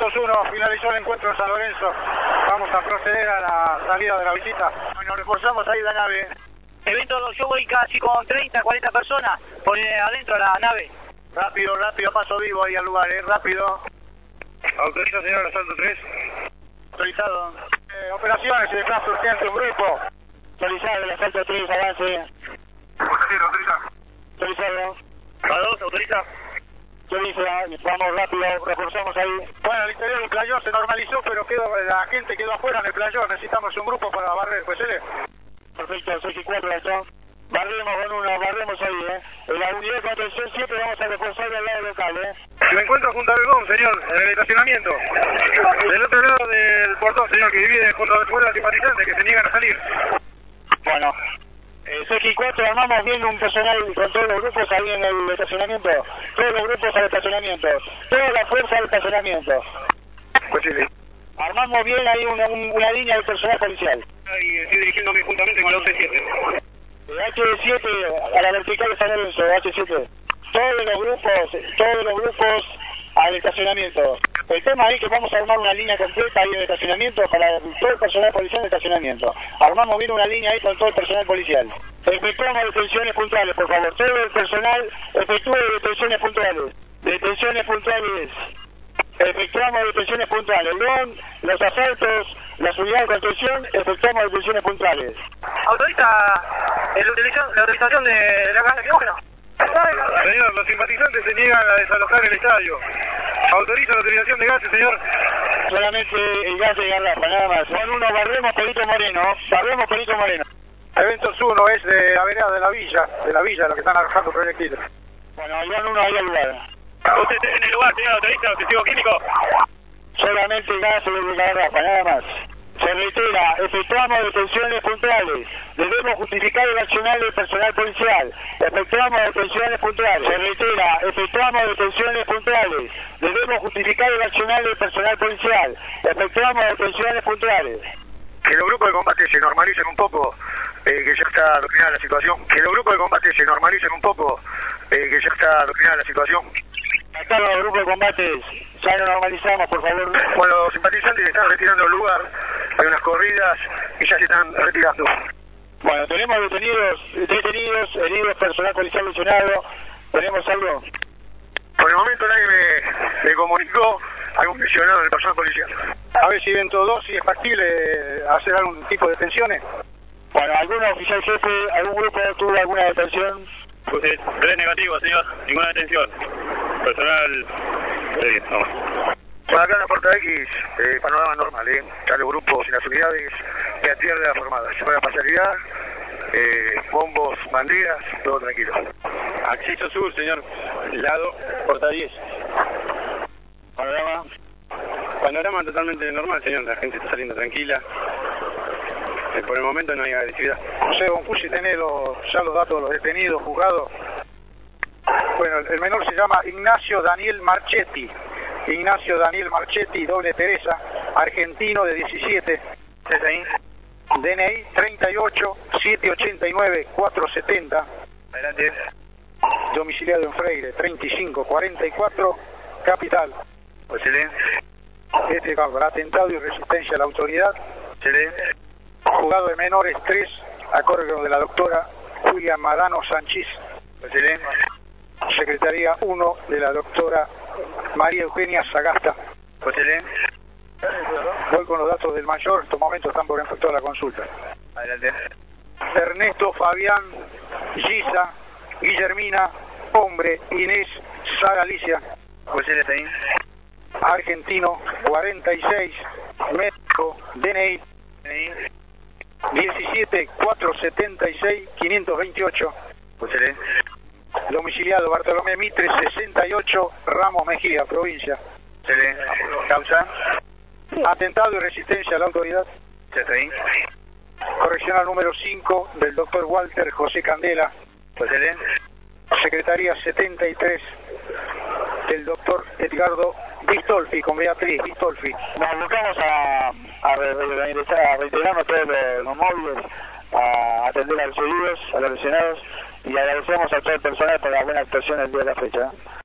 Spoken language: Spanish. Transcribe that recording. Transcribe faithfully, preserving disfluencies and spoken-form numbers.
Eventos uno, finalizó el encuentro en San Lorenzo. Vamos a proceder a la salida de la visita. Nos reforzamos ahí la nave. Evento dos, yo voy casi con treinta, cuarenta personas por adentro de la nave. Rápido, rápido, paso vivo ahí al lugar, eh, rápido. Autoriza, señor, asalto tres. Autorizado. Eh, operaciones, de clase urgente, un grupo. Autorizado, el asalto tres, avance. Portero, autoriza. Autorizado. A dos, autoriza. Autoriza, vamos rápido, reforzamos ahí. Bueno, el interior del playón se normalizó, pero quedó, la gente quedó afuera en el playón. Necesitamos un grupo para barrer, pues, ¿eh? Perfecto, seis y cuatro, ¿no? Barremos con uno, barremos ahí, ¿eh? En la unidad de contención siempre vamos a reforzar del lado local, ¿eh? Me encuentro junto al Belgón, señor, en el estacionamiento. Del otro lado del portón, señor, que divide junto a los simpatizantes que se niegan a salir. Bueno, eh, seis y cuatro, armamos bien un personal con todos los grupos ahí en el estacionamiento. Todos los grupos al estacionamiento. Toda la fuerza al estacionamiento. Pues sí, sí. Armamos bien ahí una, un, una línea de personal policial. Y estoy dirigiéndome juntamente con la U T siete. H siete a la vertical de San Lorenzo, H siete. Todos los grupos, todos los grupos al estacionamiento. El tema ahí que vamos a armar una línea completa ahí de estacionamiento para todo el personal policial de estacionamiento. Armamos bien una línea ahí con todo el personal policial. Efectuamos detenciones puntuales, por favor. Todo el personal efectúe detenciones puntuales. Detenciones puntuales. Efectuamos detenciones puntuales. León, los asaltos, las unidades de contención, efectuamos detenciones puntuales. ¿Autoriza la utilización, la utilización de la casa quirógeno? Señor, los simpatizantes se niegan a desalojar el estadio. ¿Autoriza la utilización de gases, señor? Solamente el gas de garrafa, nada más. Juan uno, barremos Perito Moreno. Barremos Perito Moreno. Eventos uno es de la vereda de la villa, de la villa, los que están arrojando proyectiles. Bueno, Juan uno ahí al lugar. ¿Usted está en el lugar, señor? ¿Autoriza los testigos químicos? Solamente gas de garrafa, nada más. Se reitera, efectuamos detenciones puntuales. Debemos justificar el accionar del personal policial. Efectuamos detenciones puntuales. Se reitera, efectuamos detenciones puntuales. Debemos justificar el accionar del personal policial. Efectuamos detenciones puntuales. Que los grupos de combate se normalicen un poco, eh, que ya está adoctrinada la situación. Que los grupos de combate se normalicen un poco, eh, que ya está adoctrinada la situación. Acá los grupos de combates ya lo normalizamos, por favor. Bueno, los simpatizantes se están retirando del lugar. Hay unas corridas y ya se están retirando. Bueno, tenemos detenidos, detenidos, heridos, personal policial lesionado. ¿Tenemos algo? Por el momento nadie me, me comunicó algún lesionado del personal policial. A ver si ven todos, si es factible hacer algún tipo de detenciones. Bueno, ¿algún oficial jefe, algún grupo tuvo alguna detención? Pues es tres negativos, señor. Ninguna detención. Personal... Sí, vamos. Bueno, acá en la Puerta X, eh, panorama normal, ¿eh? Ya los grupos y las unidades que atienden las formadas. Buena parcialidad, eh, bombos, banderas, todo tranquilo. Acceso sur, señor. Lado, Puerta diez. Panorama. Panorama totalmente normal, señor. La gente está saliendo tranquila. Eh, por el momento no hay agresividad. José Bonfusi, tenés los, ya los datos de los detenidos, juzgados. Bueno, el menor se llama Ignacio Daniel Marchetti. Ignacio Daniel Marchetti, doble Teresa, argentino de diecisiete. D N I treinta y ocho, setecientos ochenta y nueve, cuatrocientos setenta. Adelante. Domiciliado en Freire, treinta y cinco, cuarenta y cuatro, capital. Excelente. Este caso, atentado y resistencia a la autoridad. Excelente. Juzgado de menores tres, a cargo de la doctora Julia Madano Sánchez. Excelente. Secretaría uno de la doctora María Eugenia Sagasta. Excelente. Voy con los datos del mayor, en estos momentos están por efectuar la consulta. Adelante. Ernesto Fabián Giza, Guillermina, hombre, Inés Sara Alicia. Excelente ahí. Argentino, cuarenta y seis, médico, D N I, diecisiete, cuatrocientos setenta y seis, quinientos veintiocho. Excelente. Domiciliado Bartolomé Mitre, sesenta y ocho, Ramos Mejía, provincia. Excelente. Causa. Atentado y resistencia a la autoridad. Ya está ahí. Correccional número cinco del doctor Walter José Candela. Excelente. Secretaría setenta y tres del doctor Edgardo Bistolfi, con Beatriz Bistolfi. Nos buscamos a, a, re, a reiterarnos todos los, los móviles, a atender a los heridos, a los lesionados, y agradecemos a todo el personal por la buena actuación el día de la fecha.